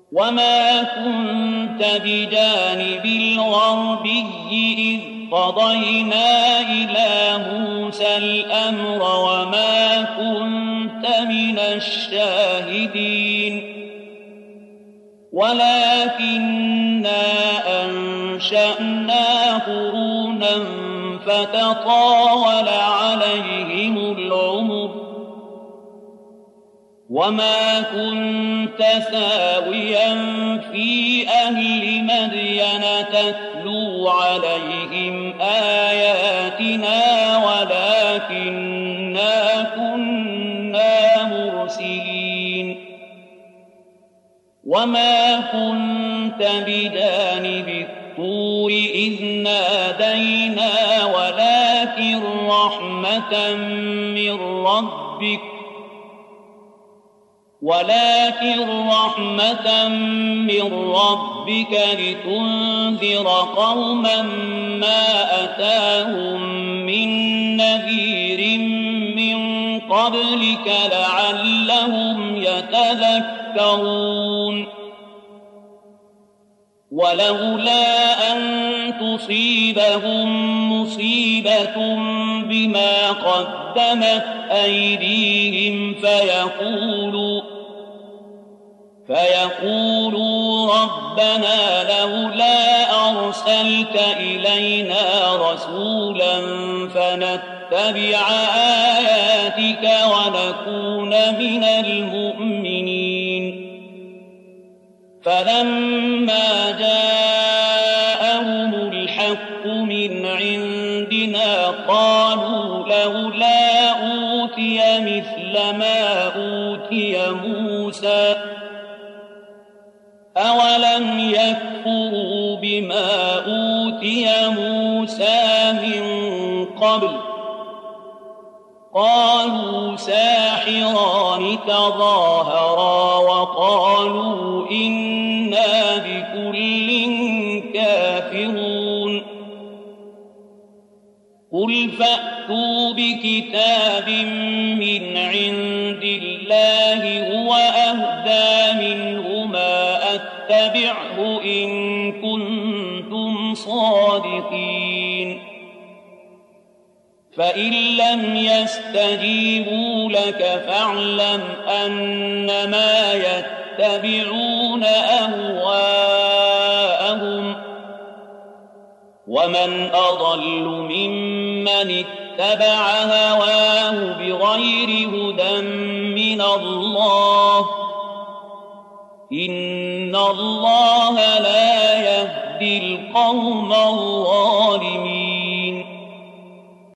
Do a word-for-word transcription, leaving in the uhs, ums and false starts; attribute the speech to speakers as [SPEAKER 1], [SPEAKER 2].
[SPEAKER 1] وما كنت بجانب الغربي إذ قضينا إلى موسى الأمر وما كنت من الشاهدين ولكننا أنشأنا قرونا فتطاول عليهم العمر وما كنت ثاويا في أهل مدين تتلو عليهم آياتنا ولكننا كنا مرسلين وما كنت بجانب الطور إذ نادينا ولكن رحمة من ربك ولكن رحمة من ربك لتنذر قوما ما أتاهم من نذير من قبلك لعلهم يتذكرون ولولا أن تصيبهم مصيبة بما قدمت أيديهم فيقولوا فيقولوا ربنا لولا أرسلت إلينا رسولا فنتبع آياتك ونكون من المؤمنين فلما جاءهم الحق من عندنا قالوا لولا أوتي مثل ما أوتي موسى أولم يكفروا بما أوتي موسى من قبل قالوا ساحران تظاهرا وقالوا إنا بكل كافرون قل فأتوا بكتاب من عند الله هو أهدى منهما أتبعه إن كنتم صادقين فإن لم يستجيبوا لك فاعلم أنما يتبعون أهواءهم ومن أضل ممن اتبع هواه بغير هدى من الله إن الله لا يهدي القوم الظالمين